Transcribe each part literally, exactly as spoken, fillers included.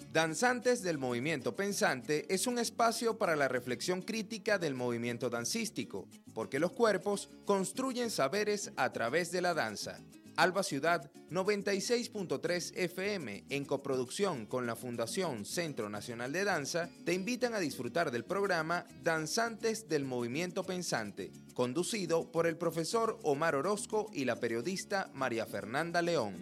Danzantes del Movimiento Pensante es un espacio para la reflexión crítica del movimiento dancístico, porque los cuerpos construyen saberes a través de la danza. Alba Ciudad noventa y seis punto tres F M, en coproducción con la Fundación Centro Nacional de Danza, te invitan a disfrutar del programa Danzantes del Movimiento Pensante, conducido por el profesor Omar Orozco y la periodista María Fernanda León.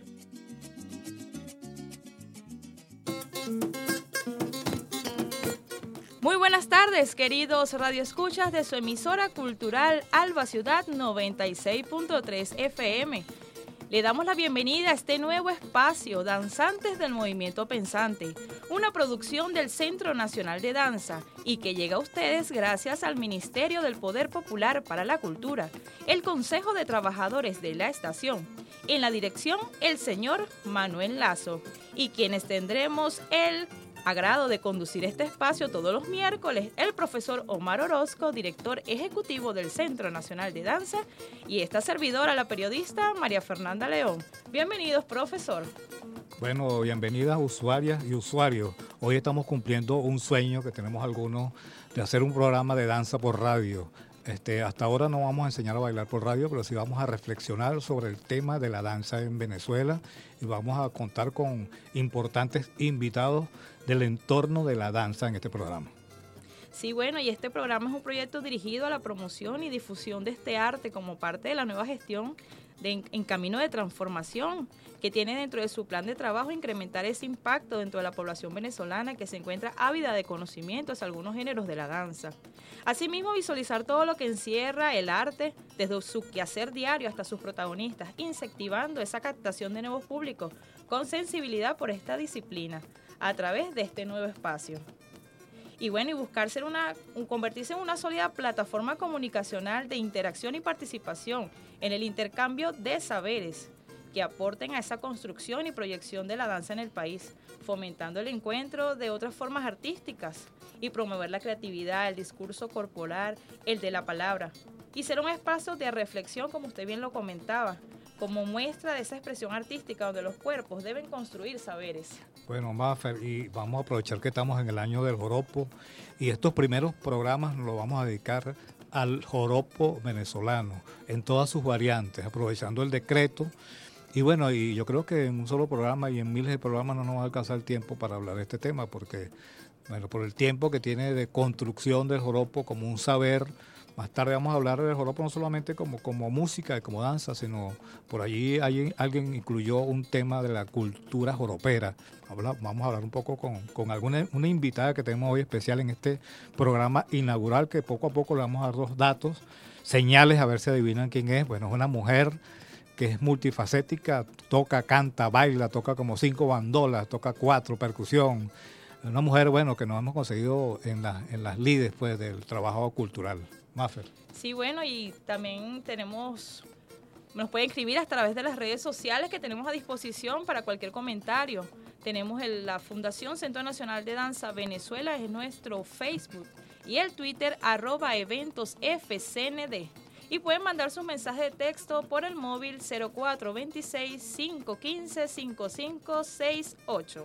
Muy buenas tardes, queridos radioescuchas de su emisora cultural Alba Ciudad noventa y seis punto tres F M. Le damos la bienvenida a este nuevo espacio, Danzantes del Movimiento Pensante, una producción del Centro Nacional de Danza y que llega a ustedes gracias al Ministerio del Poder Popular para la Cultura, el Consejo de Trabajadores de la Estación, en la dirección el señor Manuel Lazo, y quienes tendremos el agrado de conducir este espacio todos los miércoles, el profesor Omar Orozco, director ejecutivo del Centro Nacional de Danza, y esta servidora, la periodista María Fernanda León. Bienvenidos, profesor. Bueno, bienvenidas usuarias y usuarios. Hoy estamos cumpliendo un sueño que tenemos algunos de hacer un programa de danza por radio. Este, hasta ahora no vamos a enseñar a bailar por radio, pero sí vamos a reflexionar sobre el tema de la danza en Venezuela y vamos a contar con importantes invitados del entorno de la danza en este programa. Sí, bueno, y este programa es un proyecto dirigido a la promoción y difusión de este arte como parte de la nueva gestión de, en, en camino de transformación, que tiene dentro de su plan de trabajo incrementar ese impacto dentro de la población venezolana que se encuentra ávida de conocimiento hacia algunos géneros de la danza. Asimismo, visualizar todo lo que encierra el arte, desde su quehacer diario hasta sus protagonistas, incentivando esa captación de nuevos públicos con sensibilidad por esta disciplina a través de este nuevo espacio. Y bueno, y buscar ser una, convertirse en una sólida plataforma comunicacional de interacción y participación en el intercambio de saberes que aporten a esa construcción y proyección de la danza en el país, fomentando el encuentro de otras formas artísticas y promover la creatividad, el discurso corporal, el de la palabra, y ser un espacio de reflexión, como usted bien lo comentaba, como muestra de esa expresión artística donde los cuerpos deben construir saberes. Bueno, Mafer, y vamos a aprovechar que estamos en el año del joropo y estos primeros programas nos los vamos a dedicar al joropo venezolano en todas sus variantes, aprovechando el decreto. Y bueno, y yo creo que en un solo programa y en miles de programas no nos va a alcanzar el tiempo para hablar de este tema, porque, bueno, por el tiempo que tiene de construcción del joropo como un saber. Más tarde vamos a hablar del joropo no solamente como, como música y como danza, sino por allí hay, alguien incluyó un tema de la cultura joropera. Habla, vamos a hablar un poco con, con alguna una invitada que tenemos hoy especial en este programa inaugural, que poco a poco le vamos a dar dos datos, señales, a ver si adivinan quién es. Bueno, es una mujer que es multifacética, toca, canta, baila, toca como cinco bandolas, toca cuatro, percusión. Una mujer, bueno, que nos hemos conseguido en, la, en las lides pues, del trabajo cultural. Mafer. Sí, bueno, y también tenemos, nos pueden escribir a través de las redes sociales que tenemos a disposición para cualquier comentario. Tenemos el, la Fundación Centro Nacional de Danza Venezuela, es nuestro Facebook, y el Twitter, arroba eventos F C N D. Y pueden mandar sus mensajes de texto por el móvil cero cuatro veintiséis, cinco quince, cincuenta y cinco sesenta y ocho.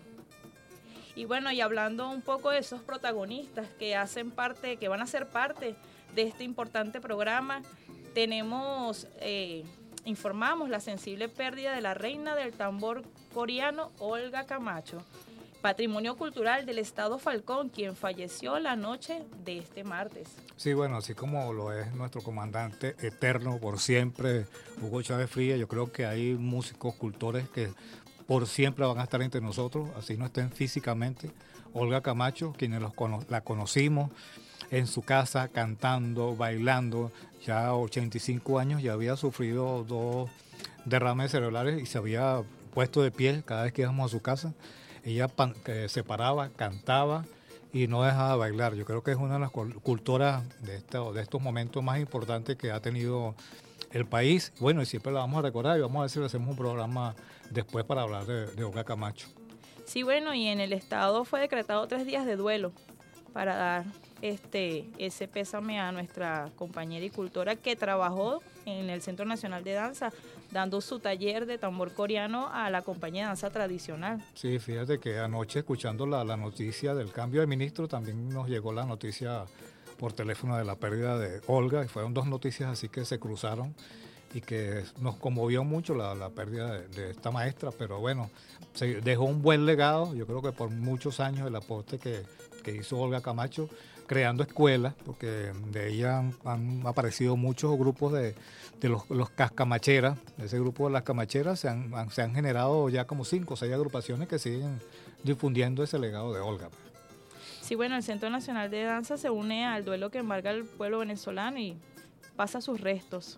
Y bueno, y hablando un poco de esos protagonistas que hacen parte, que van a ser parte de este importante programa, tenemos, eh, informamos la sensible pérdida de la reina del tambor coreano, Olga Camacho, patrimonio cultural del Estado Falcón, quien falleció la noche de este martes. Sí, bueno, así como lo es nuestro comandante eterno por siempre, Hugo Chávez Frías, yo creo que hay músicos, cultores que por siempre van a estar entre nosotros, así no estén físicamente. Olga Camacho, quienes los cono- la conocimos en su casa, cantando, bailando, ya ochenta y cinco años, ya había sufrido dos derrames cerebrales y se había puesto de pie cada vez que íbamos a su casa. Ella pan, eh, se paraba, cantaba y no dejaba de bailar. Yo creo que es una de las cultoras de, esto, de estos momentos más importantes que ha tenido el país. Bueno, y siempre la vamos a recordar y vamos a ver si le hacemos un programa después para hablar de, de Olga Camacho. Sí, bueno, y en el Estado fue decretado tres días de duelo para dar este ese pésame a nuestra compañera y cultora que trabajó en el Centro Nacional de Danza dando su taller de tambor coreano a la compañía de danza tradicional. Sí, fíjate que anoche escuchando la, la noticia del cambio de ministro, también nos llegó la noticia por teléfono de la pérdida de Olga, y fueron dos noticias así que se cruzaron y que nos conmovió mucho la, la pérdida de, de esta maestra, pero bueno, se dejó un buen legado, yo creo que por muchos años el aporte que, que hizo Olga Camacho, creando escuelas, porque de ella han, han aparecido muchos grupos de, de los, los cascamacheras, de ese grupo de las camacheras se han, han, se han generado ya como cinco o seis agrupaciones que siguen difundiendo ese legado de Olga. Sí, bueno, el Centro Nacional de Danza se une al duelo que embarga el pueblo venezolano y pasa sus restos.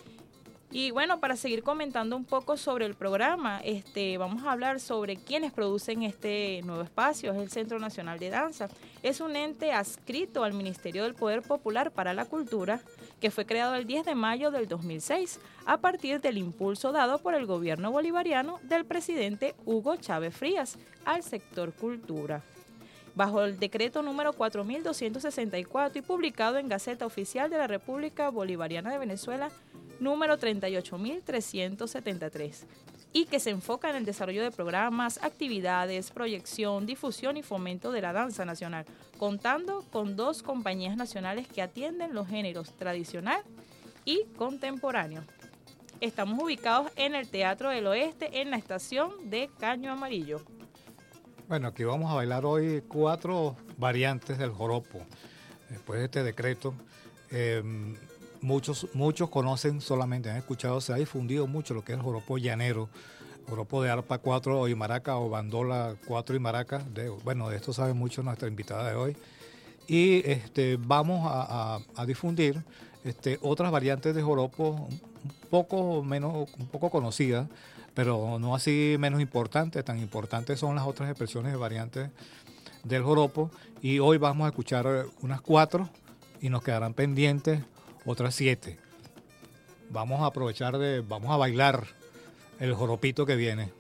Y bueno, para seguir comentando un poco sobre el programa, este, vamos a hablar sobre quiénes producen este nuevo espacio. Es el Centro Nacional de Danza. Es un ente adscrito al Ministerio del Poder Popular para la Cultura, que fue creado el diez de mayo del dos mil seis, a partir del impulso dado por el gobierno bolivariano del presidente Hugo Chávez Frías al sector cultura, bajo el decreto número cuatro mil doscientos sesenta y cuatro y publicado en Gaceta Oficial de la República Bolivariana de Venezuela, número treinta y ocho mil trescientos setenta y tres, y que se enfoca en el desarrollo de programas, actividades, proyección, difusión y fomento de la danza nacional, contando con dos compañías nacionales que atienden los géneros tradicional y contemporáneo. Estamos ubicados en el Teatro del Oeste, en la estación de Caño Amarillo. Bueno, aquí vamos a bailar hoy cuatro variantes del joropo. Después de este decreto, eh, muchos, muchos conocen solamente, han escuchado, se ha difundido mucho lo que es el joropo llanero, joropo de arpa cuatro y maraca o bandola cuatro y maraca. De, bueno, de esto sabe mucho nuestra invitada de hoy. Y este, vamos a, a, a difundir este, otras variantes de joropo un poco menos, un poco conocidas, pero no así menos importantes. Tan importantes son las otras expresiones de variantes del joropo, y hoy vamos a escuchar unas cuatro y nos quedarán pendientes otras siete. Vamos a aprovechar de, vamos a bailar el joropito que viene.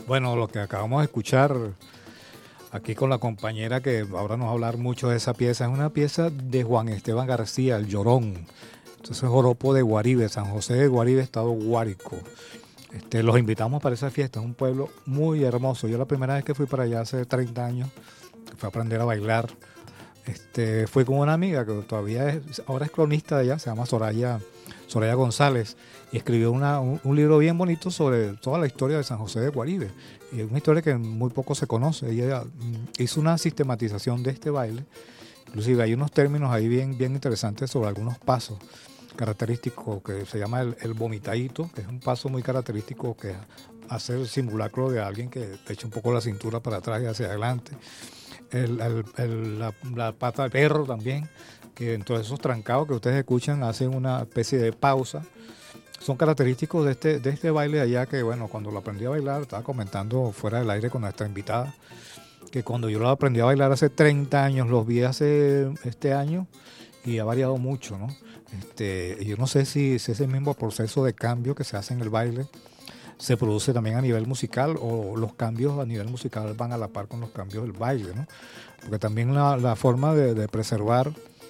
Bueno, lo que acabamos de escuchar aquí con la compañera que ahora nos va a hablar mucho de esa pieza, es una pieza de Juan Esteban García, El Llorón. Entonces, joropo de Guaribe, San José de Guaribe, estado Guárico. Este, los invitamos para esa fiesta, es un pueblo muy hermoso. Yo la primera vez que fui para allá hace treinta años, que fue a aprender a bailar, este, fui con una amiga que todavía es, ahora es cronista de allá, se llama Soraya, Soraya González, y escribió una, un, un libro bien bonito sobre toda la historia de San José de Guaribe. Y es una historia que muy poco se conoce. Ella hizo una sistematización de este baile. Inclusive hay unos términos ahí bien, bien interesantes sobre algunos pasos característicos que se llama el, el vomitadito, que es un paso muy característico que hace el simulacro de alguien que echa un poco la cintura para atrás y hacia adelante. El, el, el, la, la pata de perro también, que en todos esos trancados que ustedes escuchan hacen una especie de pausa. Son característicos de este, de este baile de allá que, bueno, cuando lo aprendí a bailar, estaba comentando fuera del aire con nuestra invitada, que cuando yo lo aprendí a bailar hace treinta años, los vi hace este año y ha variado mucho, ¿no? Este, yo no sé si, si ese mismo proceso de cambio que se hace en el baile se produce también a nivel musical o los cambios a nivel musical van a la par con los cambios del baile, ¿no? Porque también la, la forma de, de preservar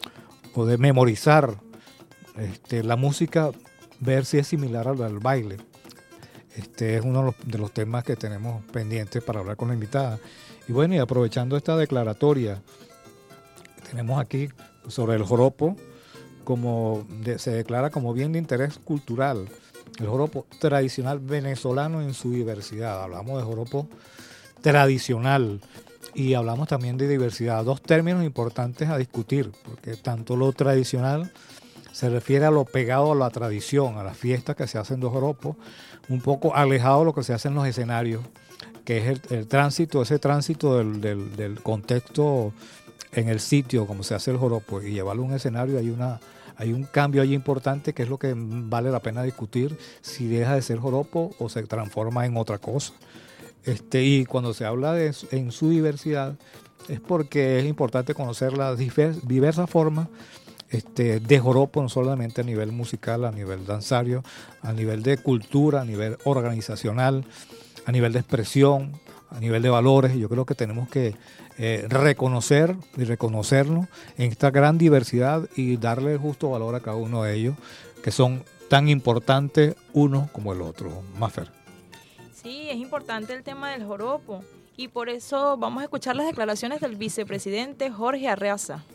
o de memorizar este, la música, ver si es similar al, al baile. Este es uno de los, de los temas que tenemos pendientes para hablar con la invitada. Y bueno, y aprovechando esta declaratoria, tenemos aquí sobre el joropo, como de, se declara como bien de interés cultural, el joropo tradicional venezolano en su diversidad. Hablamos de joropo tradicional y hablamos también de diversidad, dos términos importantes a discutir, porque tanto lo tradicional se refiere a lo pegado a la tradición, a las fiestas que se hacen de joropo, un poco alejado de lo que se hace en los escenarios, que es el, el tránsito, ese tránsito del, del, del contexto en el sitio, como se hace el joropo, y llevarlo a un escenario, hay una hay un cambio allí importante que es lo que vale la pena discutir, si deja de ser joropo o se transforma en otra cosa. Este, y cuando se habla de en su diversidad, es porque es importante conocer las divers, diversas formas este, de joropo, no solamente a nivel musical, a nivel danzario, a nivel de cultura, a nivel organizacional, a nivel de expresión, a nivel de valores. Yo creo que tenemos que eh, reconocer y reconocernos en esta gran diversidad y darle el justo valor a cada uno de ellos, que son tan importantes uno como el otro. Mafer. Sí, es importante el tema del joropo y por eso vamos a escuchar las declaraciones del vicepresidente Jorge Arreaza.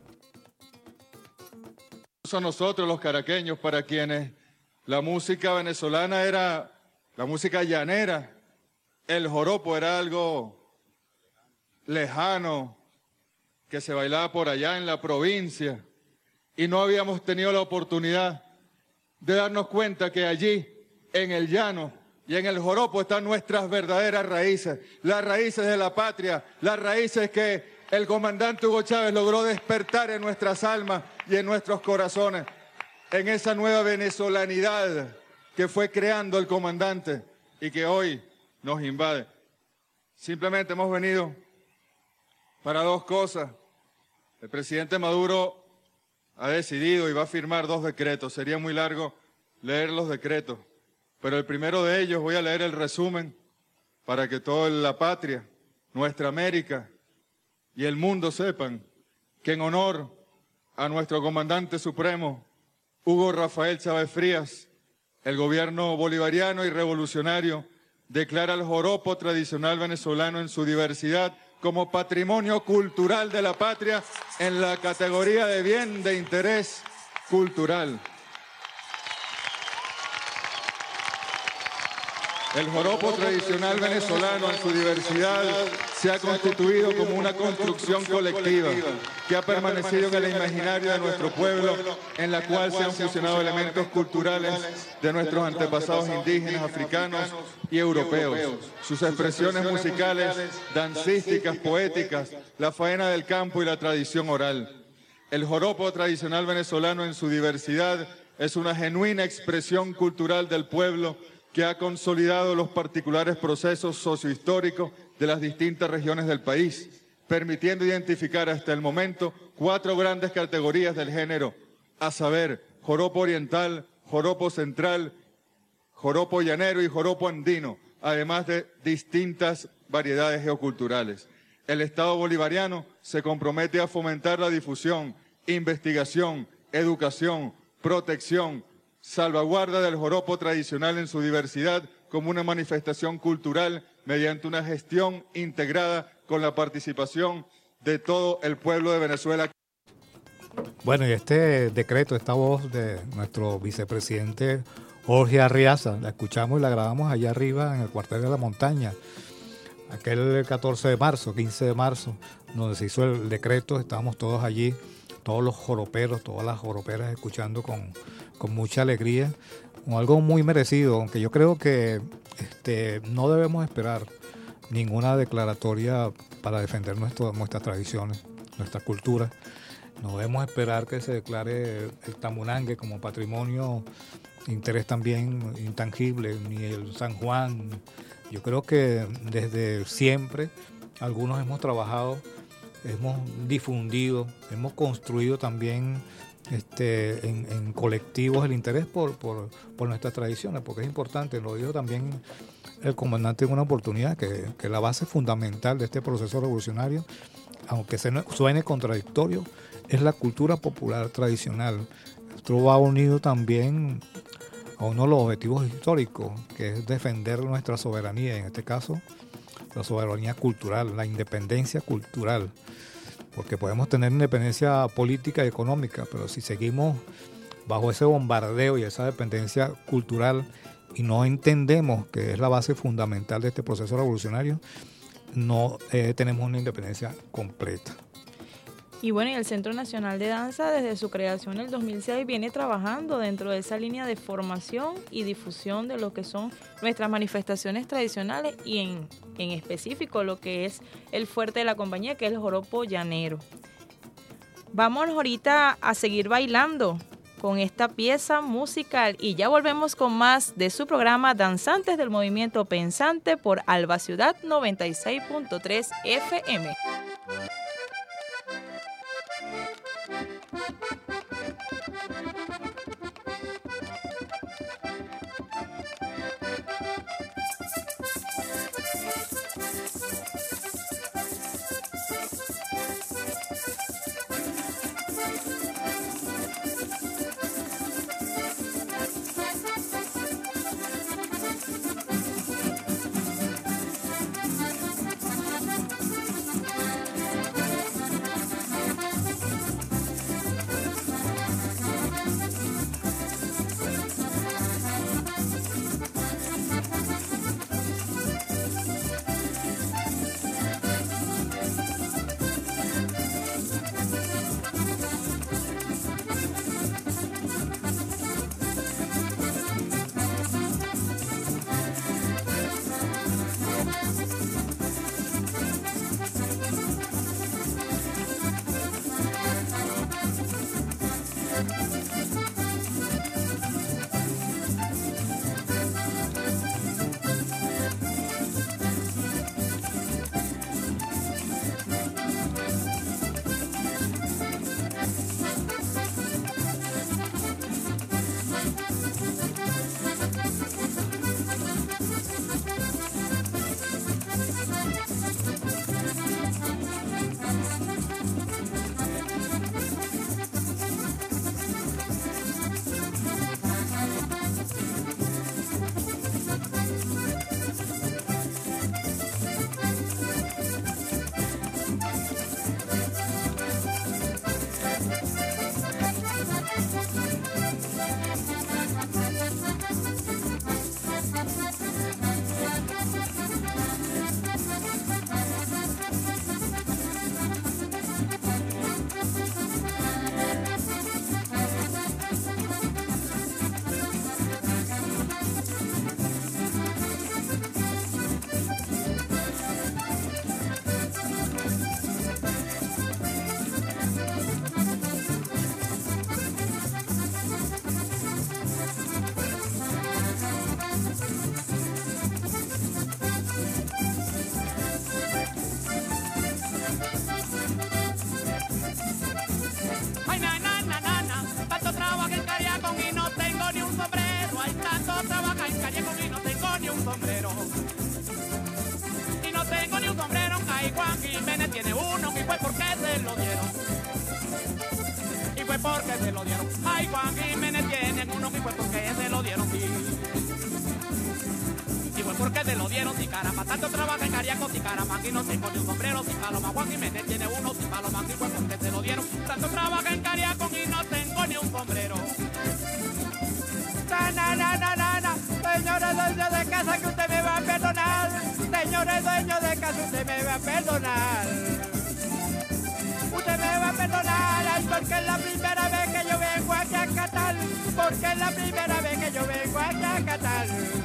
A nosotros los caraqueños, para quienes la música venezolana era la música llanera, el joropo era algo lejano, que se bailaba por allá en la provincia, y no habíamos tenido la oportunidad de darnos cuenta que allí, en el llano y en el joropo, están nuestras verdaderas raíces, las raíces de la patria, las raíces que el comandante Hugo Chávez logró despertar en nuestras almas y en nuestros corazones, en esa nueva venezolanidad que fue creando el comandante y que hoy nos invade. Simplemente hemos venido para dos cosas. El presidente Maduro ha decidido y va a firmar dos decretos. Sería muy largo leer los decretos, pero el primero de ellos voy a leer el resumen para que toda la patria, nuestra América y el mundo sepan que en honor a nuestro comandante supremo, Hugo Rafael Chávez Frías, el gobierno bolivariano y revolucionario declara el joropo tradicional venezolano en su diversidad como patrimonio cultural de la patria en la categoría de bien de interés cultural. El joropo tradicional venezolano en su diversidad se ha constituido como una construcción colectiva que ha permanecido en el imaginario de nuestro pueblo, en la cual se han fusionado elementos culturales de nuestros antepasados indígenas, africanos y europeos. Sus expresiones musicales, dancísticas, poéticas, la faena del campo y la tradición oral. El joropo tradicional venezolano en su diversidad es una genuina expresión cultural del pueblo que ha consolidado los particulares procesos sociohistóricos de las distintas regiones del país, permitiendo identificar hasta el momento cuatro grandes categorías del género, a saber, joropo oriental, joropo central, joropo llanero y joropo andino, además de distintas variedades geoculturales. El Estado bolivariano se compromete a fomentar la difusión, investigación, educación, protección, salvaguarda del joropo tradicional en su diversidad como una manifestación cultural mediante una gestión integrada con la participación de todo el pueblo de Venezuela. Bueno, y este decreto, esta voz de nuestro vicepresidente Jorge Arriaza, la escuchamos y la grabamos allá arriba en el cuartel de la montaña, aquel catorce de marzo, quince de marzo, donde se hizo el decreto, estábamos todos allí, todos los joroperos, todas las joroperas escuchando con, con mucha alegría, con algo muy merecido, aunque yo creo que este, no debemos esperar ninguna declaratoria para defender nuestro, nuestras tradiciones, nuestra cultura. No debemos esperar que se declare el Tamunangue como patrimonio de interés también intangible, ni el San Juan. Yo creo que desde siempre algunos hemos trabajado, hemos difundido, hemos construido también este, en, en colectivos el interés por, por, por nuestras tradiciones, porque es importante, lo dijo también el comandante en una oportunidad, que, que la base fundamental de este proceso revolucionario, aunque suene contradictorio, es la cultura popular tradicional. Esto va unido también a uno de los objetivos históricos, que es defender nuestra soberanía, en este caso la soberanía cultural, la independencia cultural, porque podemos tener independencia política y económica, pero si seguimos bajo ese bombardeo y esa dependencia cultural y no entendemos que es la base fundamental de este proceso revolucionario, no eh, tenemos una independencia completa. Y bueno, y el Centro Nacional de Danza desde su creación en el dos mil seis viene trabajando dentro de esa línea de formación y difusión de lo que son nuestras manifestaciones tradicionales y en, en específico lo que es el fuerte de la compañía, que es el joropo llanero. Vamos ahorita a seguir bailando con esta pieza musical y ya volvemos con más de su programa Danzantes del Movimiento Pensante por Alba Ciudad noventa y seis punto tres F M. porque se lo dieron. Ay, Juan Jiménez tiene uno y fue porque se lo dieron, sí. Y fue porque se lo dieron, si caramba, tanto trabaja en Cariaco, si caramba, aquí no tengo ni un sombrero, si paloma, Juan Jiménez tiene uno, si paloma, aquí fue porque se lo dieron. Tanto trabaja en Cariaco y no tengo ni un sombrero. Na, na, na, na, na, na. Señores dueños de casa, que usted me va a perdonar. Señores dueños de casa, usted me va a perdonar. Usted me va a perdonar, ay, porque es la primera vez que yo vengo aquí a Catal. Porque es la primera vez que yo vengo aquí a Catal.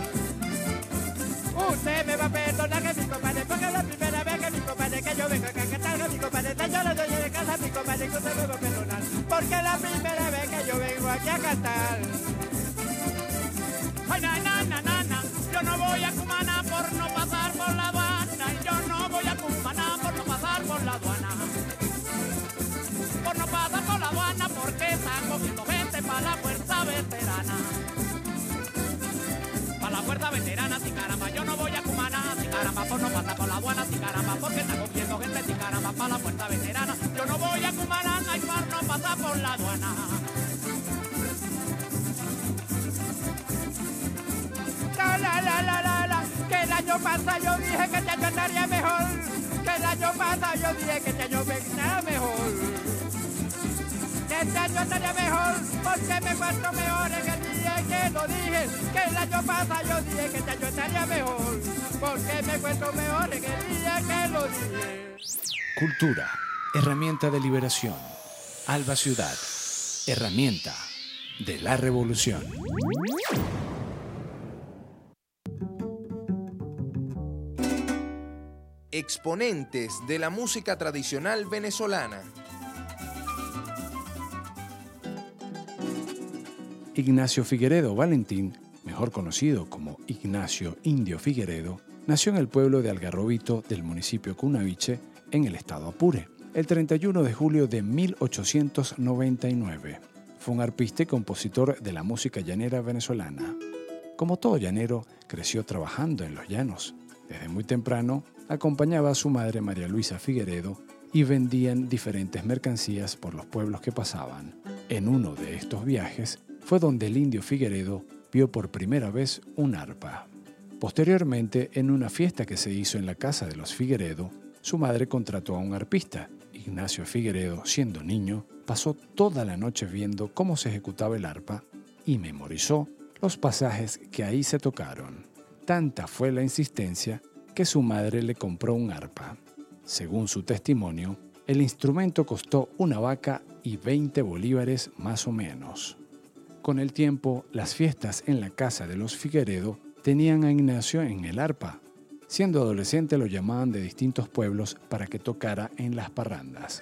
Usted me va a perdonar, que mi compadre, porque es la primera vez que mi compadre, que yo vengo aquí a Catal, que mi compadre, señores dueños de casa, mi compadre, que usted me va a perdonar. Porque es la primera vez que yo vengo aquí a Catal. Ay, na, na, na, na, na. Yo no voy a Cumaná por no pasar por la aduana. Yo no voy a Cumaná por no pasar por la aduana. Por no pasar por la aduana porque están cogiendo gente para la fuerza veterana. Para la fuerza veterana, si caramba, yo no voy a Cumaná, si caramba, por no pasar por la aduana, si caramba, porque están cogiendo gente, si caramba, para la fuerza veterana. Yo no voy a Cumaná, ay, por no pasar por la aduana. La, la, la, la, la, la, que el año pasado yo dije que este año estaría mejor, que el año pasado yo dije que este año vendrá mejor, que este año estaría mejor, porque me encuentro mejor en el día que lo dije, que el año pasado yo dije que este año estaría mejor, porque me encuentro mejor en el día que lo dije. Cultura, herramienta de liberación. Alba Ciudad, herramienta de la revolución. Exponentes de la música tradicional venezolana. Ignacio Figueredo Valentín, mejor conocido como Ignacio Indio Figueredo, nació en el pueblo de Algarrobito del municipio Cunaviche, en el estado Apure, el treinta y uno de julio de mil ochocientos noventa y nueve. Fue un arpista y compositor de la música llanera venezolana. Como todo llanero, creció trabajando en los llanos. Desde muy temprano, acompañaba a su madre María Luisa Figueredo y vendían diferentes mercancías por los pueblos que pasaban. En uno de estos viajes fue donde el Indio Figueredo vio por primera vez un arpa. Posteriormente, en una fiesta que se hizo en la casa de los Figueredo, su madre contrató a un arpista. Ignacio Figueredo, siendo niño, pasó toda la noche viendo cómo se ejecutaba el arpa y memorizó los pasajes que ahí se tocaron. Tanta fue la insistencia que su madre le compró un arpa. Según su testimonio, el instrumento costó una vaca y veinte bolívares más o menos. Con el tiempo, las fiestas en la casa de los Figueredo tenían a Ignacio en el arpa. Siendo adolescente lo llamaban de distintos pueblos para que tocara en las parrandas.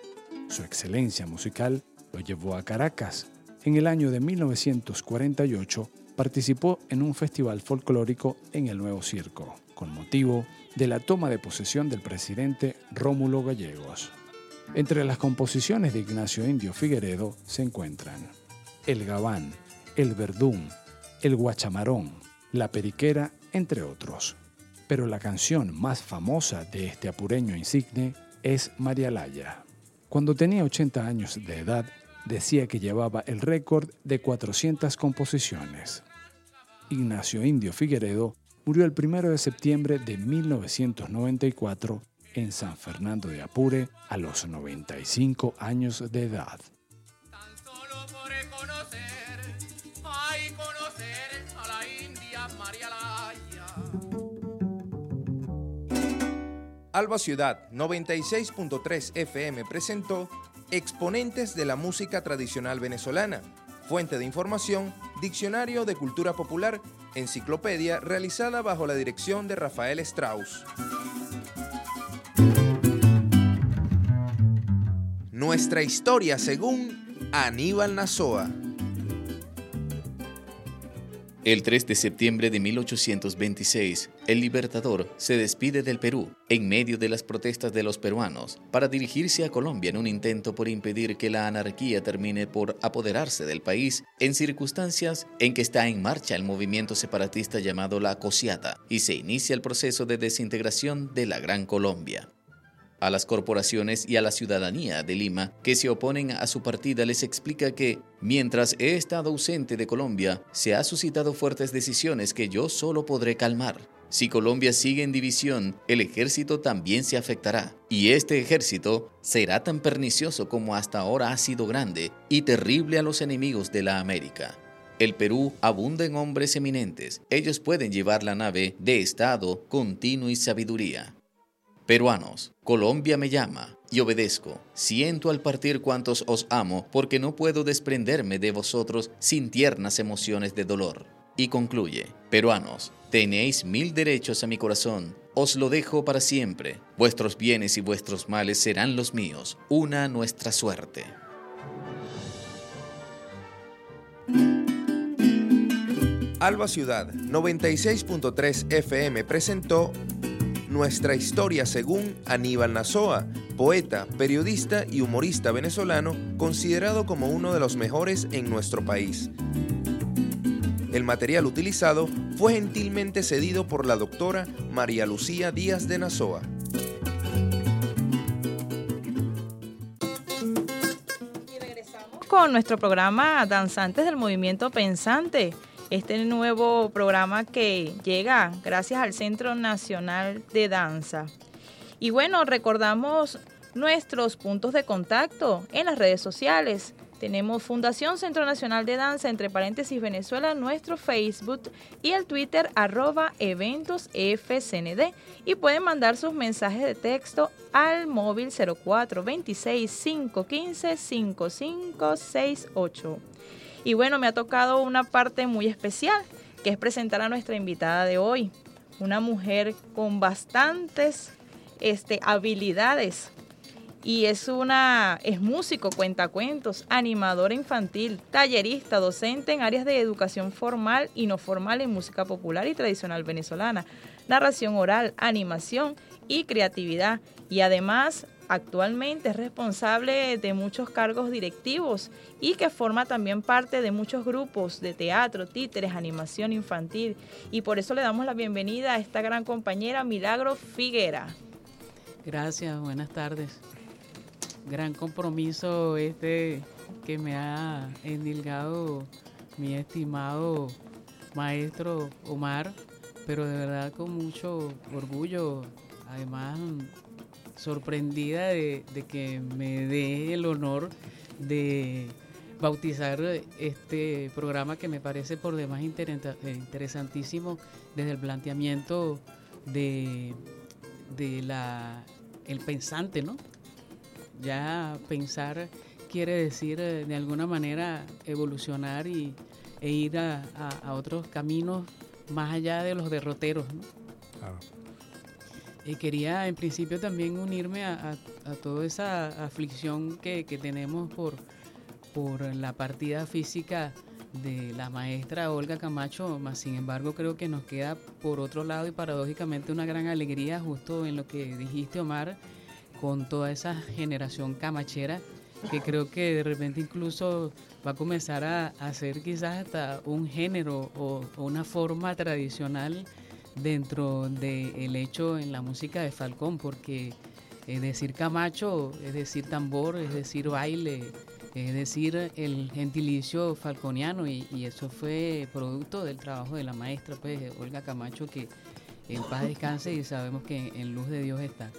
Su excelencia musical lo llevó a Caracas. En el año de mil novecientos cuarenta y ocho participó en un festival folclórico en el Nuevo Circo, con motivo de la toma de posesión del presidente Rómulo Gallegos. Entre las composiciones de Ignacio Indio Figueredo se encuentran El Gabán, El Verdún, El Guachamarón, La Periquera, entre otros. Pero la canción más famosa de este apureño insigne es María Laya. Cuando tenía ochenta años de edad, decía que llevaba el récord de cuatrocientas composiciones. Ignacio Indio Figueredo murió el primero de septiembre de mil novecientos noventa y cuatro en San Fernando de Apure a los noventa y cinco años de edad. Tan solo por conocer, ay, conocer a la India María Laya. Alba Ciudad noventa y seis punto tres F M presentó Exponentes de la música tradicional venezolana. Fuente de información, Diccionario de Cultura Popular, enciclopedia realizada bajo la dirección de Rafael Strauss. Nuestra historia según Aníbal Nazoa. El tres de septiembre de mil ochocientos veintiséis, el Libertador se despide del Perú en medio de las protestas de los peruanos para dirigirse a Colombia en un intento por impedir que la anarquía termine por apoderarse del país en circunstancias en que está en marcha el movimiento separatista llamado la Cociata y se inicia el proceso de desintegración de la Gran Colombia. A las corporaciones y a la ciudadanía de Lima que se oponen a su partida les explica que, mientras he estado ausente de Colombia, se han suscitado fuertes decisiones que yo solo podré calmar. Si Colombia sigue en división, el ejército también se afectará. Y este ejército será tan pernicioso como hasta ahora ha sido grande y terrible a los enemigos de la América. El Perú abunda en hombres eminentes. Ellos pueden llevar la nave de Estado, continuo y sabiduría. Peruanos, Colombia me llama y obedezco. Siento al partir cuantos os amo, porque no puedo desprenderme de vosotros sin tiernas emociones de dolor. Y concluye, peruanos, tenéis mil derechos a mi corazón, os lo dejo para siempre. Vuestros bienes y vuestros males serán los míos, una nuestra suerte. Alba Ciudad noventa y seis punto tres F M presentó Nuestra historia según Aníbal Nazoa, poeta, periodista y humorista venezolano considerado como uno de los mejores en nuestro país. El material utilizado fue gentilmente cedido por la doctora María Lucía Díaz de Nazoa. Y regresamos con nuestro programa Danzantes del Movimiento Pensante. Este nuevo programa que llega gracias al Centro Nacional de Danza. Y bueno, recordamos nuestros puntos de contacto en las redes sociales. Tenemos Fundación Centro Nacional de Danza, entre paréntesis Venezuela, nuestro Facebook y el Twitter arroba eventos F C N D. Y pueden mandar sus mensajes de texto al móvil cero cuatro veintiséis, cinco quince, cincuenta y cinco sesenta y ocho. Y bueno, me ha tocado una parte muy especial, que es presentar a nuestra invitada de hoy. Una mujer con bastantes este, habilidades. Y es una es músico, cuentacuentos, animadora infantil, tallerista, docente en áreas de educación formal y no formal en música popular y tradicional venezolana, narración oral, animación y creatividad. Y además, actualmente es responsable de muchos cargos directivos y que forma también parte de muchos grupos de teatro, títeres, animación infantil. Y por eso le damos la bienvenida a esta gran compañera, Milagro Figuera. Gracias, buenas tardes. Gran compromiso este que me ha endilgado mi estimado maestro Omar, pero de verdad con mucho orgullo, además sorprendida de, de que me dé el honor de bautizar este programa que me parece por demás interesantísimo desde el planteamiento de, de la, el pensante, ¿no? Ya pensar quiere decir de alguna manera evolucionar y, e ir a, a, a otros caminos más allá de los derroteros, ¿no? Claro. Y quería en principio también unirme a, a, a toda esa aflicción que, que tenemos por, por la partida física de la maestra Olga Camacho, más sin embargo creo que nos queda por otro lado y paradójicamente una gran alegría justo en lo que dijiste, Omar, con toda esa generación camachera que creo que de repente incluso va a comenzar a, a ser quizás hasta un género o, o una forma tradicional dentro del hecho en la música de Falcón, porque es decir Camacho, es decir tambor, es decir baile, es decir el gentilicio falconiano y, y eso fue producto del trabajo de la maestra pues Olga Camacho, que en paz descanse y sabemos que en luz de Dios está.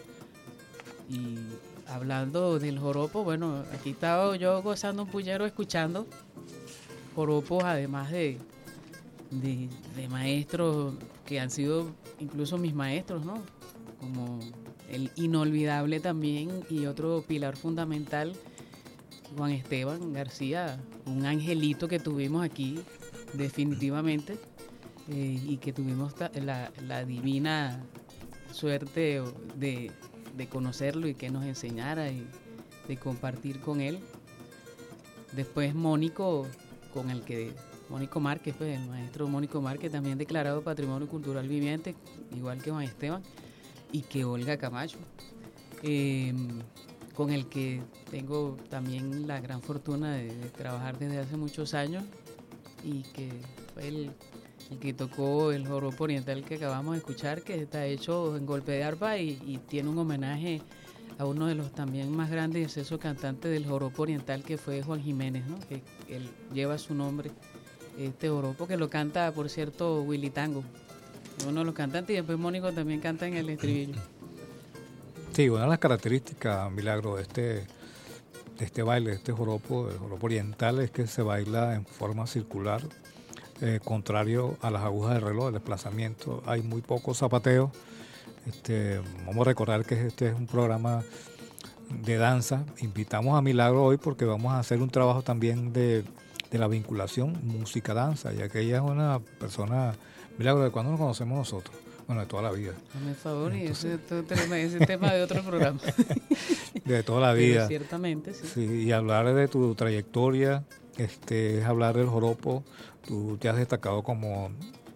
Y hablando del joropo, bueno, aquí estaba yo gozando un puñero escuchando joropos, además de, de, de maestros que han sido incluso mis maestros, ¿no? Como el inolvidable también y otro pilar fundamental, Juan Esteban García, un angelito que tuvimos aquí definitivamente eh, y que tuvimos la, la divina suerte de... de conocerlo y que nos enseñara y de compartir con él. Después Mónico, con el que Mónico Márquez, pues el maestro Mónico Márquez, también declarado Patrimonio Cultural Viviente, igual que Juan Esteban, y que Olga Camacho, eh, con el que tengo también la gran fortuna de, de trabajar desde hace muchos años y que fue el el que tocó el joropo oriental que acabamos de escuchar, que está hecho en golpe de arpa y, y tiene un homenaje a uno de los también más grandes y excesos cantantes del joropo oriental, que fue Juan Jiménez, ¿no? Que él lleva su nombre, este joropo, que lo canta, por cierto, Willy Tango, uno de los cantantes, y después Mónico también canta en el estribillo. Sí, una de las características, Milagro, de este, de este baile, de este joropo, el joropo oriental, es que se baila en forma circular, eh, contrario a las agujas del reloj, el desplazamiento. Hay muy pocos zapateos. Este, vamos a recordar que este es un programa de danza. Invitamos a Milagro hoy porque vamos a hacer un trabajo también de, de la vinculación música-danza, ya que ella es una persona, Milagro, ¿de cuándo nos conocemos nosotros? Bueno, de toda la vida. Hazme favor, y ese, ese, ese tema de otro programa. De toda la vida. Pero ciertamente, sí. Sí, y hablar de tu trayectoria, este, es hablar del joropo. Tú te has destacado como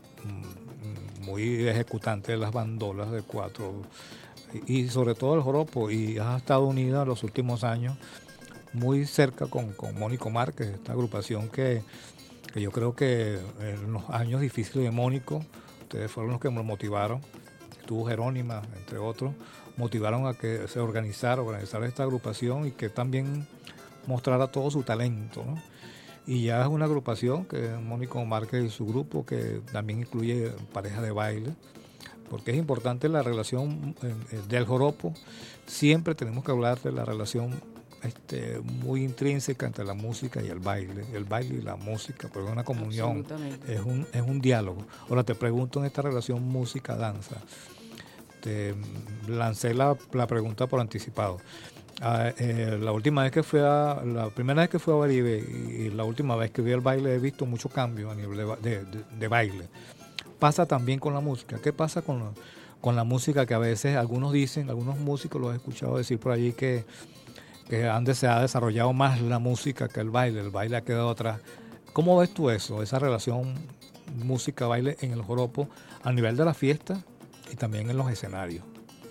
mm, muy ejecutante de las bandolas de cuatro, y, y sobre todo el joropo, y has estado unida en los últimos años muy cerca con, con Mónico Márquez, esta agrupación que, que yo creo que en los años difíciles de Mónico, ustedes fueron los que me motivaron, estuvo Jerónima, entre otros, motivaron a que se organizara, organizara esta agrupación y que también mostrara todo su talento, ¿no? Y ya es una agrupación que es Mónico Márquez y su grupo, que también incluye pareja de baile, porque es importante la relación del joropo. Siempre tenemos que hablar de la relación este, muy intrínseca entre la música y el baile, el baile y la música, porque es una comunión, es un, es un diálogo. Ahora te pregunto, en esta relación música-danza, te lancé la, la pregunta por anticipado. Uh, eh, la última vez que fui a, la primera vez que fui a Baribe y, y la última vez que vi el baile, he visto muchos cambios a nivel de, de, de, de baile. Pasa también con la música. ¿Qué pasa con, la, con la música? Que a veces algunos dicen, algunos músicos los he escuchado decir por allí que, que antes se ha desarrollado más la música que el baile, el baile ha quedado atrás. ¿Cómo ves tú eso, esa relación música-baile en el joropo a nivel de la fiesta y también en los escenarios?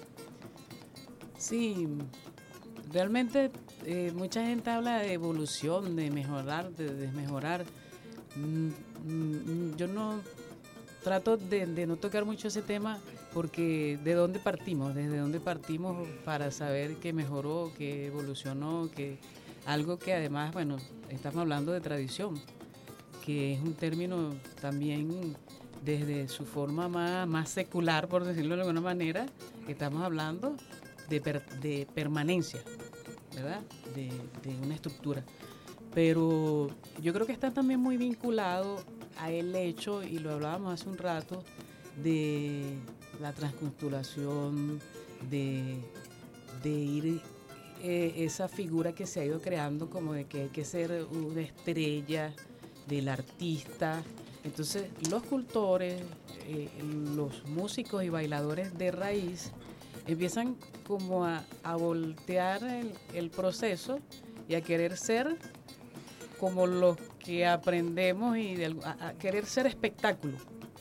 Sí, realmente eh, mucha gente habla de evolución, de mejorar, de desmejorar. Mm, mm, yo no trato de, de no tocar mucho ese tema, porque de dónde partimos, desde dónde partimos para saber que mejoró, que evolucionó, que algo que además, bueno, estamos hablando de tradición, que es un término también desde su forma más, más secular, por decirlo de alguna manera, estamos hablando de, per, de permanencia, ¿verdad? De, de una estructura. Pero yo creo que está también muy vinculado a el hecho, y lo hablábamos hace un rato, de la transculturación, de, de ir eh, esa figura que se ha ido creando como de que hay que ser una estrella del artista. Entonces los cultores, eh, los músicos y bailadores de raíz empiezan como a, a voltear el, el proceso y a querer ser como los que aprendemos y de, a, a querer ser espectáculo,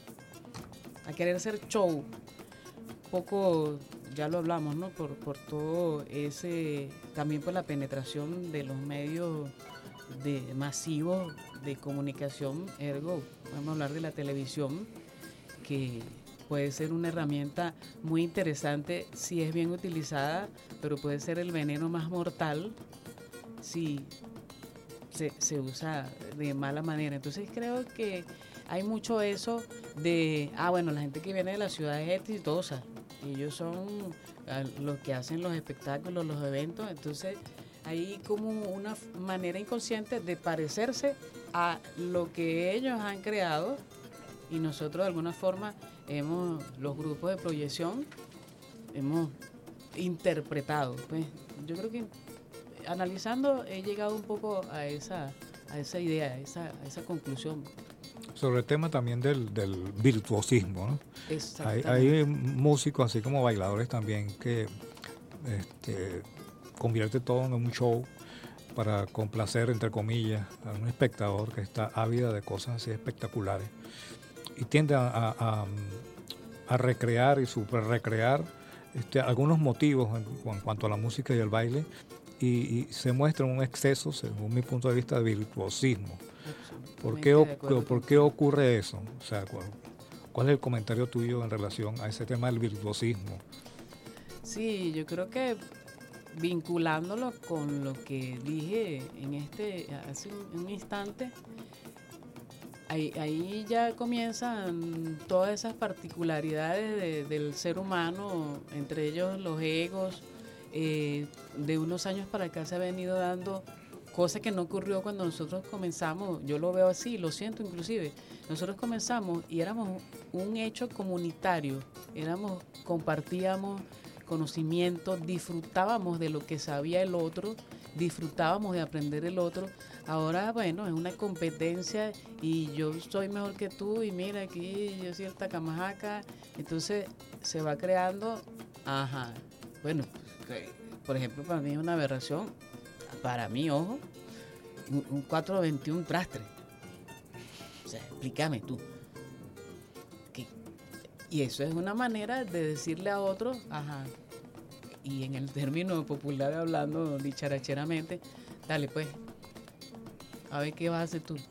a querer ser show. Poco, ya lo hablamos, ¿no? Por, por todo ese, también por la penetración de los medios de, masivos de comunicación, ergo, vamos a hablar de la televisión, que puede ser una herramienta muy interesante si es bien utilizada, pero puede ser el veneno más mortal si se, se usa de mala manera. Entonces creo que hay mucho eso de, ah, bueno, la gente que viene de la ciudad es exitosa, ellos son los que hacen los espectáculos, los eventos, entonces hay como una manera inconsciente de parecerse a lo que ellos han creado, y nosotros de alguna forma hemos, los grupos de proyección, hemos interpretado. Pues yo creo que analizando he llegado un poco a esa, a esa idea, a esa, a esa conclusión. Sobre el tema también del, del virtuosismo, ¿no? Hay, hay músicos, así como bailadores también, que este, convierte todo en un show para complacer, entre comillas, a un espectador que está ávida de cosas así espectaculares, y tiende a, a, a recrear y super recrear este, algunos motivos en, en cuanto a la música y el baile, y, y se muestra un exceso, según mi punto de vista, de virtuosismo. ¿Por qué, ¿Por qué ocurre eso? O sea, ¿cuál, ¿cuál es el comentario tuyo en relación a ese tema del virtuosismo? Sí, yo creo que vinculándolo con lo que dije en este hace un, un instante, ahí, ahí ya comienzan todas esas particularidades de, del ser humano, entre ellos los egos. Eh, de unos años para acá se ha venido dando cosa que no ocurrió cuando nosotros comenzamos. Yo lo veo así, lo siento inclusive. Nosotros comenzamos y éramos un hecho comunitario, éramos, compartíamos conocimiento, disfrutábamos de lo que sabía el otro, disfrutábamos de aprender el otro. Ahora, bueno, es una competencia y yo soy mejor que tú y mira aquí, yo soy el tacamajaca. Entonces se va creando, ajá, bueno, por ejemplo, para mí es una aberración, para mí, ojo, un, un cuatro veintiuno trastre. O sea, explícame tú. ¿Qué? Y eso es una manera de decirle a otro, ajá, y en el término popular hablando dicharacheramente, dale pues, a ver qué vas a hacer tú.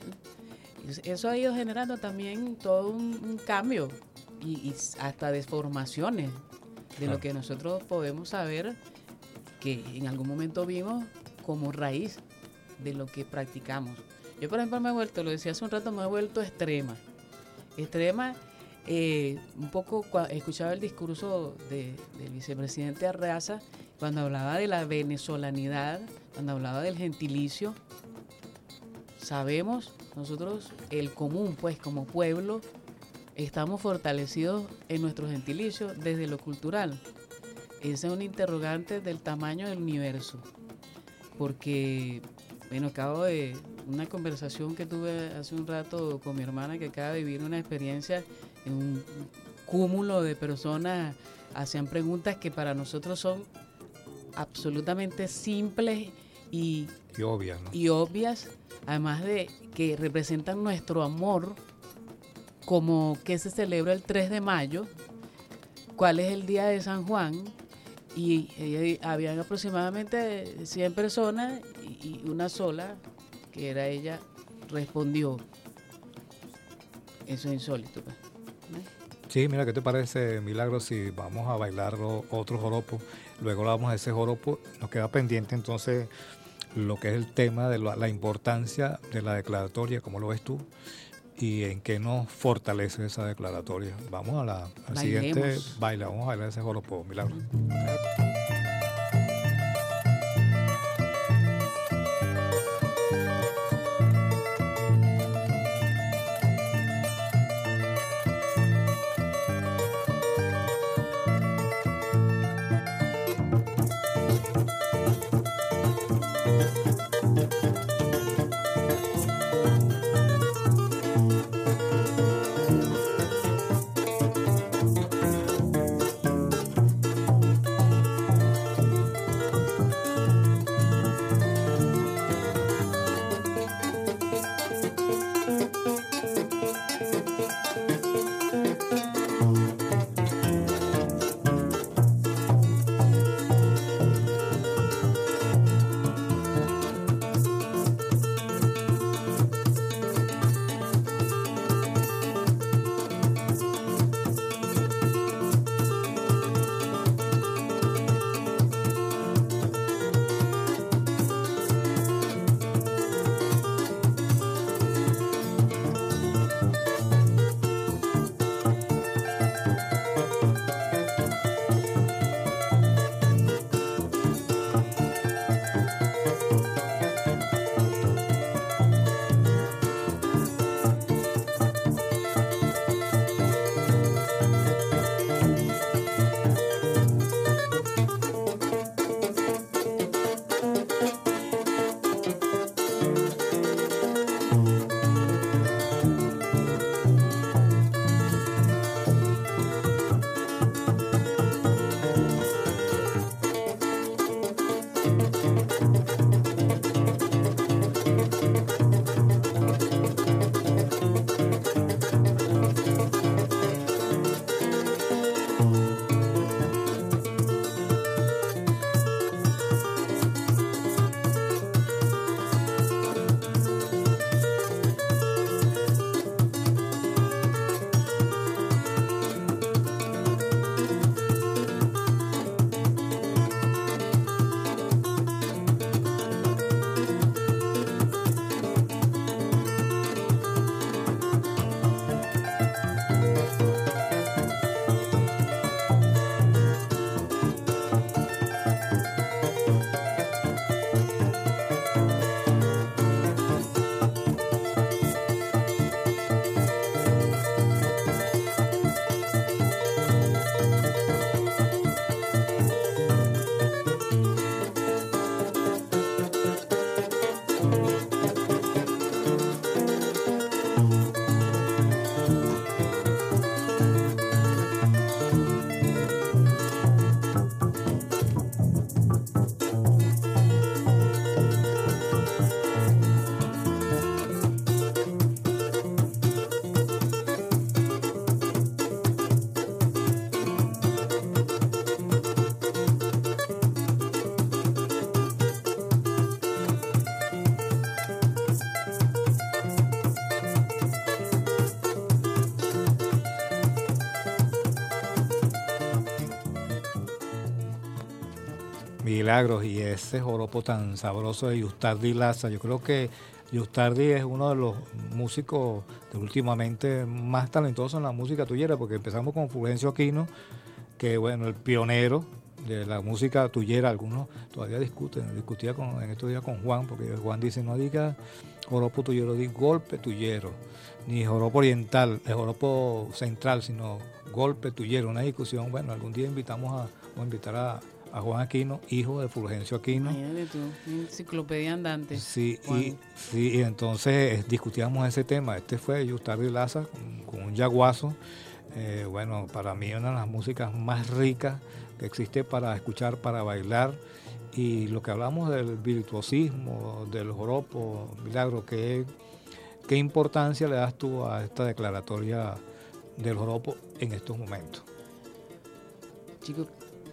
Eso ha ido generando también todo un, un cambio y, y hasta deformaciones de lo que nosotros podemos saber que en algún momento vimos como raíz de lo que practicamos. Yo, por ejemplo, me he vuelto, lo decía hace un rato, me he vuelto extrema. Extrema, eh, un poco, escuchaba el discurso de, del vicepresidente Arreaza cuando hablaba de la venezolanidad, cuando hablaba del gentilicio. Sabemos, nosotros, el común, pues, como pueblo, estamos fortalecidos en nuestro gentilicio desde lo cultural. Ese es un interrogante del tamaño del universo. Porque, bueno, acabo de una conversación que tuve hace un rato con mi hermana que acaba de vivir una experiencia en un cúmulo de personas, hacían preguntas que para nosotros son absolutamente simples y, y obvias, ¿no? Y obvias, además de que representan nuestro amor, como que se celebra el tres de mayo, cuál es el día de San Juan, y, y habían aproximadamente cien personas y, y una sola, que era ella, respondió. Eso es insólito, pues. ¿No? Sí, mira, ¿qué te parece, Milagro, si vamos a bailar otro joropo? Luego hablamos de ese joropo, nos queda pendiente entonces lo que es el tema de la, la importancia de la declaratoria, ¿cómo lo ves tú? Y en qué nos fortalece esa declaratoria. Vamos a la, al siguiente baile, vamos a bailar ese joropo, Milagro. Milagros, y ese joropo tan sabroso de Yustardi Laza. Yo creo que Yustardi es uno de los músicos de últimamente más talentosos en la música tuyera, porque empezamos con Fulgencio Aquino, que bueno, el pionero de la música tuyera. Algunos todavía discuten, discutía con, en estos días con Juan, porque Juan dice, no diga joropo tuyero, di golpe tuyero, ni joropo oriental, el joropo central, sino golpe tuyero, una discusión. Bueno, algún día invitamos a, a invitar a, a Juan Aquino, hijo de Fulgencio Aquino. Imagínate tú, enciclopedia andante. Sí, Juan. y, sí, y entonces discutíamos ese tema. Este fue Yustardi Laza con, con un yaguazo. Eh, bueno, para mí una de las músicas más ricas que existe para escuchar, para bailar. Y lo que hablamos del virtuosismo, del joropo, Milagro, ¿qué, qué importancia le das tú a esta declaratoria del joropo en estos momentos? Chicos,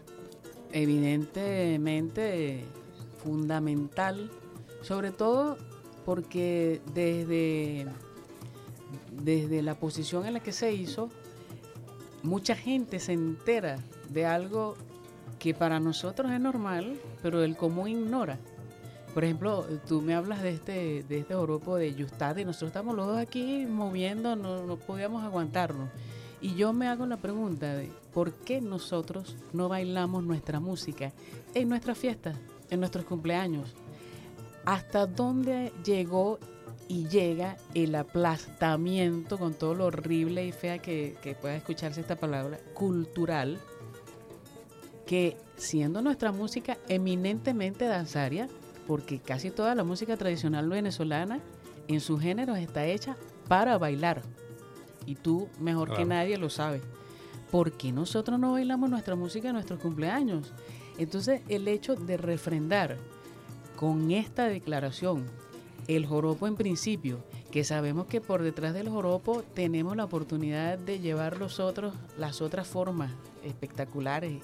evidentemente fundamental, sobre todo porque desde, desde la posición en la que se hizo, mucha gente se entera de algo que para nosotros es normal, pero el común ignora. Por ejemplo, tú me hablas de este de este joropo de Yustardi, nosotros estamos los dos aquí moviendo, no, no podíamos aguantarnos. Y yo me hago la pregunta de ¿por qué nosotros no bailamos nuestra música en nuestras fiestas, en nuestros cumpleaños? ¿Hasta dónde llegó y llega el aplastamiento, con todo lo horrible y fea que, que pueda escucharse esta palabra, cultural, que siendo nuestra música eminentemente danzaria, porque casi toda la música tradicional venezolana en sus géneros está hecha para bailar, y tú mejor claro. que nadie lo sabes, ¿por qué nosotros no bailamos nuestra música en nuestros cumpleaños? Entonces el hecho de refrendar con esta declaración el joropo en principio, que sabemos que por detrás del joropo tenemos la oportunidad de llevar los otros, las otras formas espectaculares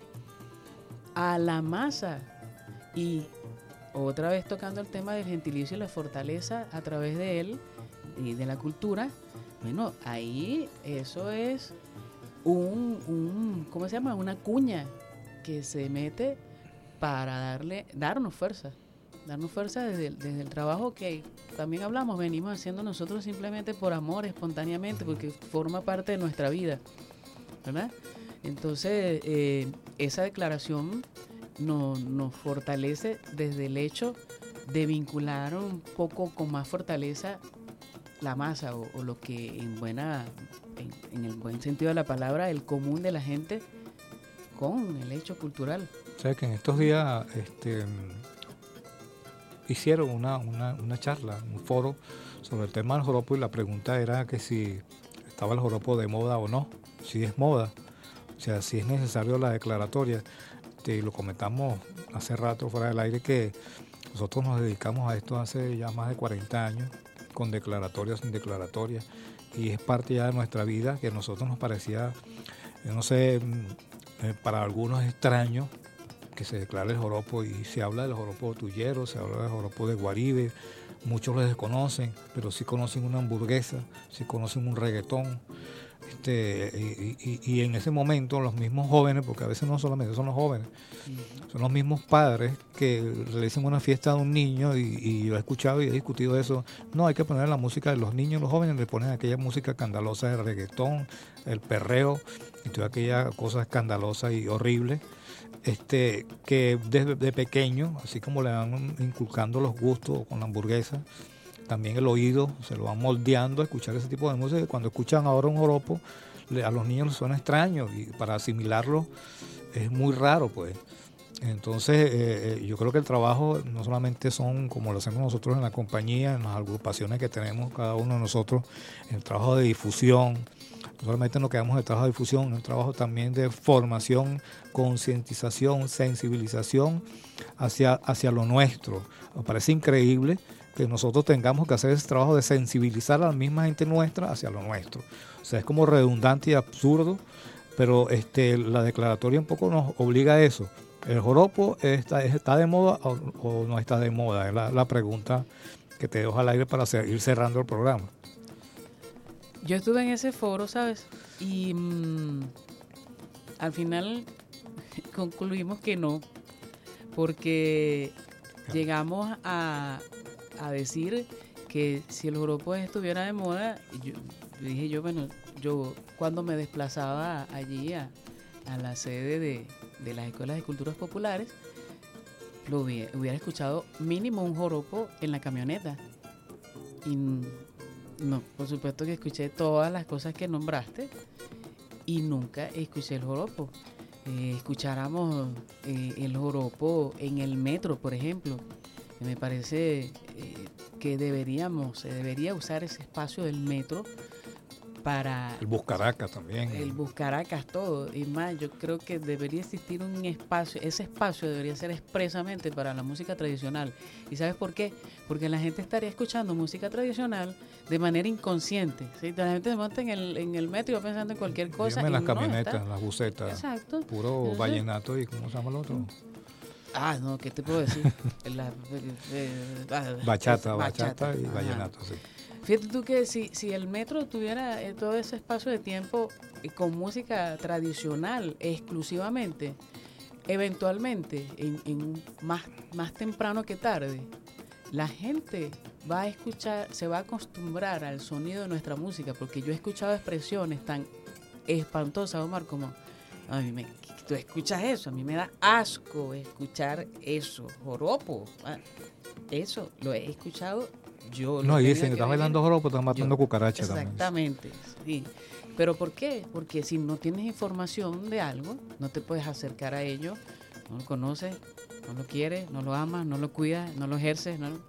a la masa, y otra vez tocando el tema del gentilicio y la fortaleza a través de él y de la cultura. Bueno, ahí eso es un, un ¿cómo se llama? Una cuña que se mete para darle, darnos fuerza, darnos fuerza desde, desde el trabajo que también hablamos, venimos haciendo nosotros simplemente por amor, espontáneamente, porque forma parte de nuestra vida, ¿verdad? Entonces, eh, esa declaración nos, nos fortalece desde el hecho de vincular un poco con más fortaleza la masa, o, o lo que en buena en, en el buen sentido de la palabra, el común de la gente con el hecho cultural. O sea, que en estos días este, hicieron una, una, una charla, un foro sobre el tema del joropo, y la pregunta era que si estaba el joropo de moda o no, si es moda, o sea, si es necesario la declaratoria. Este, lo comentamos hace rato fuera del aire, que nosotros nos dedicamos a esto hace ya más de cuarenta años, con declaratorias, sin declaratorias, y es parte ya de nuestra vida, que a nosotros nos parecía, yo no sé, eh, para algunos extraño que se declare el joropo, y se habla del joropo tuyero, se habla del joropo de Guaribe, muchos lo desconocen, pero sí conocen una hamburguesa, sí conocen un reggaetón, este, y, y, y en ese momento los mismos jóvenes, porque a veces no solamente son los jóvenes, son los mismos padres que realizan una fiesta de un niño, y, y yo he escuchado y he discutido eso. No, hay que poner la música de los niños, los jóvenes le ponen aquella música escandalosa de reggaetón, el perreo y toda aquella cosa escandalosa y horrible, este, que desde de pequeño, así como le van inculcando los gustos con la hamburguesa, también el oído se lo van moldeando a escuchar ese tipo de música. Cuando escuchan ahora un joropo, a los niños les suena extraño, y para asimilarlo es muy raro, pues. Entonces, eh, yo creo que el trabajo no solamente son como lo hacemos nosotros en la compañía, en las agrupaciones que tenemos cada uno de nosotros, en el trabajo de difusión. No solamente nos quedamos en el trabajo de difusión, en el trabajo también de formación, concientización, sensibilización hacia, hacia lo nuestro. Me parece increíble que nosotros tengamos que hacer ese trabajo de sensibilizar a la misma gente nuestra hacia lo nuestro. O sea, es como redundante y absurdo, pero este, la declaratoria un poco nos obliga a eso. ¿El joropo está, está de moda o, o no está de moda? Es la, la pregunta que te dejo al aire para ir cerrando el programa. Yo estuve en ese foro, ¿sabes? Y mmm, al final concluimos que no, porque llegamos a, a decir que si el joropo estuviera de moda, yo, dije yo, bueno, yo cuando me desplazaba allí a, a la sede de, de las escuelas de culturas populares, lo hubiera, hubiera escuchado mínimo un joropo en la camioneta. Y no, por supuesto que escuché todas las cosas que nombraste y nunca escuché el joropo. Eh, escucháramos eh, el joropo en el metro, por ejemplo. Me parece eh, que deberíamos, se debería usar ese espacio del metro para... El Buscaracas también. El Buscaracas, todo. Y más, yo creo que debería existir un espacio, ese espacio debería ser expresamente para la música tradicional. ¿Y sabes por qué? Porque la gente estaría escuchando música tradicional de manera inconsciente. ¿Sí? La gente se monta en el, en el metro pensando en cualquier cosa. En las no camionetas, está. en las bucetas. Exacto. Puro Entonces, vallenato y ¿cómo se llama el otro? Ah, no, ¿qué te puedo decir? La, eh, bachata, bachata, bachata y ajá. vallenato, sí. Fíjate tú que si, si el metro tuviera eh, todo ese espacio de tiempo eh, con música tradicional exclusivamente, eventualmente, en, en más, más temprano que tarde, la gente va a escuchar, se va a acostumbrar al sonido de nuestra música, porque yo he escuchado expresiones tan espantosas, Omar, como, a mí me, tú escuchas eso, a mí me da asco escuchar eso, joropo, ah, eso, lo he escuchado yo. No, y dicen que que están vivir. bailando joropo, están matando Yo, cucarachas también. Exactamente, sí. ¿Pero por qué? Porque si no tienes información de algo, no te puedes acercar a ello, no lo conoces, no lo quieres, no lo amas, no lo cuidas, no lo ejerces. No lo...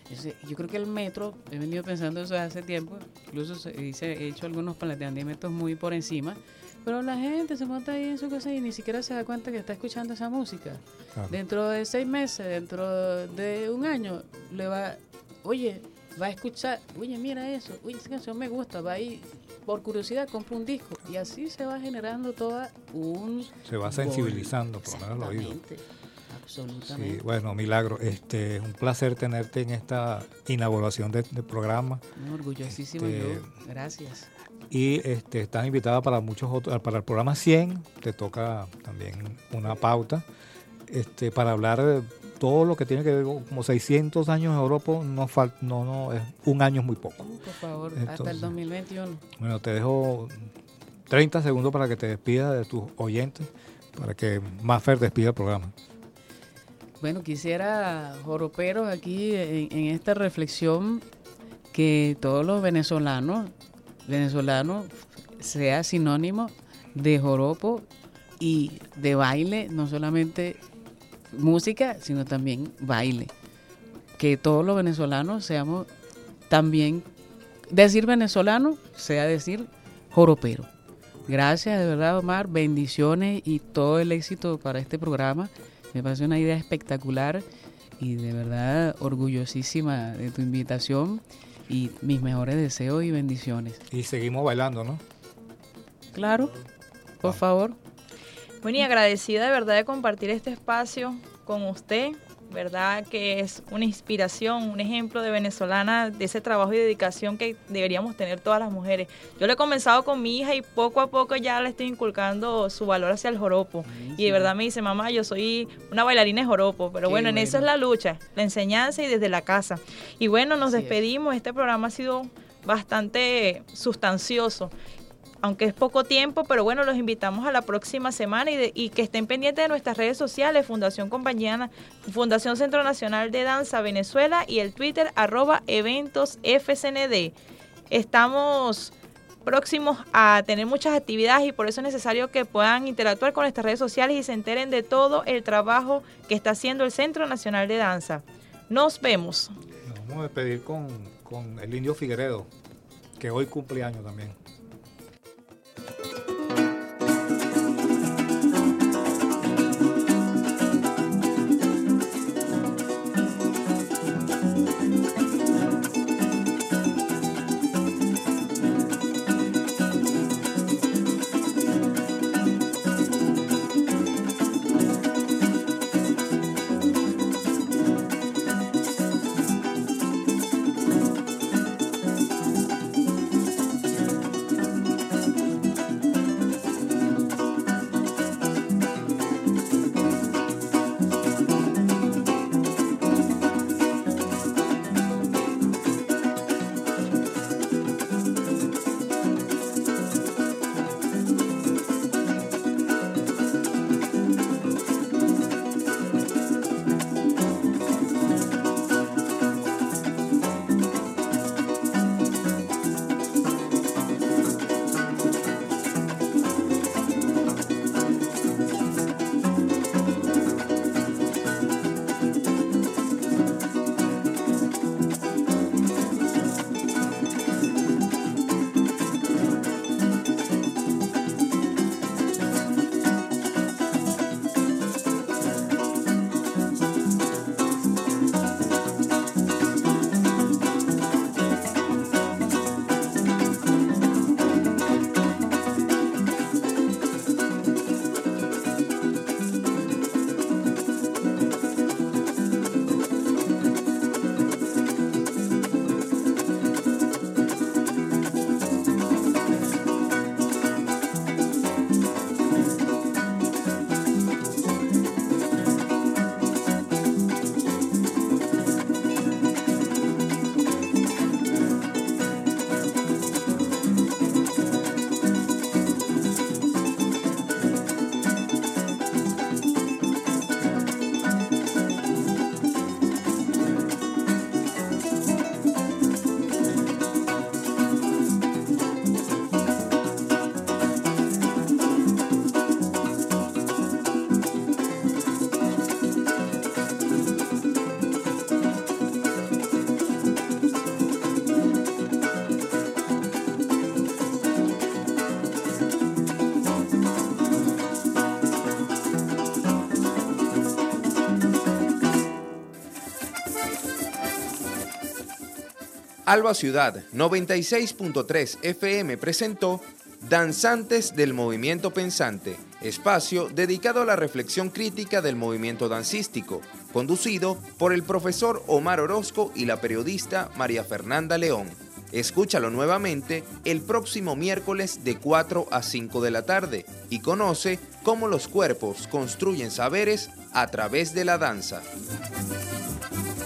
Yo creo que el metro, he venido pensando eso hace tiempo, incluso se, hice, he hecho algunos planteamientos muy por encima, pero la gente se monta ahí en su casa y ni siquiera se da cuenta que está escuchando esa música. Claro. Dentro de seis meses, dentro de un año, le va, oye, va a escuchar, oye, mira eso, oye, esa canción me gusta, va ahí, por curiosidad, compra un disco. Y así se va generando toda un... Se va sensibilizando, por lo menos el oído. Absolutamente. Sí, bueno, Milagro, este, un placer tenerte en esta inauguración del de programa. Muy orgullosísimo este, yo, gracias. Y este, estás invitada para muchos otros, para el programa cien, te toca también una pauta, este, para hablar de todo lo que tiene que ver con como seiscientos años en Europa, no, fal, no, no es, un año es muy poco. Uh, por favor, entonces, hasta el dos mil veintiuno. Bueno, te dejo treinta segundos para que te despidas de tus oyentes, para que Mafer despida el programa. Bueno, quisiera, joroperos, aquí en, en esta reflexión, que todos los venezolanos, venezolanos sea sinónimo de joropo y de baile, no solamente música, sino también baile. Que todos los venezolanos seamos también, decir venezolano sea decir joropero. Gracias, de verdad, Omar, bendiciones y todo el éxito para este programa. Me parece una idea espectacular y de verdad orgullosísima de tu invitación y mis mejores deseos y bendiciones. Y seguimos bailando, ¿no? Claro, por ah. favor. Bueno, y agradecida de verdad de compartir este espacio con usted, verdad que es una inspiración, un ejemplo de venezolana, de ese trabajo y dedicación que deberíamos tener todas las mujeres. Yo lo he comenzado con mi hija y poco a poco ya le estoy inculcando su valor hacia el joropo. Sí, y de verdad me dice, mamá, yo soy una bailarina de joropo, pero bueno, bueno, en eso es la lucha, la enseñanza y desde la casa. Y bueno, nos Así despedimos, es. Este programa ha sido bastante sustancioso, aunque es poco tiempo, pero bueno, los invitamos a la próxima semana y, de, y que estén pendientes de nuestras redes sociales, Fundación Compañía, Fundación Centro Nacional de Danza Venezuela y el Twitter arroba eventos F C N D. Estamos próximos a tener muchas actividades y por eso es necesario que puedan interactuar con nuestras redes sociales y se enteren de todo el trabajo que está haciendo el Centro Nacional de Danza. Nos vemos. Nos vamos a despedir con, con el Indio Figueredo, que hoy cumple años también. Alba Ciudad noventa y seis punto tres F M presentó Danzantes del Movimiento Pensante, espacio dedicado a la reflexión crítica del movimiento dancístico, conducido por el profesor Omar Orozco y la periodista María Fernanda León. Escúchalo nuevamente el próximo miércoles de cuatro a cinco de la tarde y conoce cómo los cuerpos construyen saberes a través de la danza.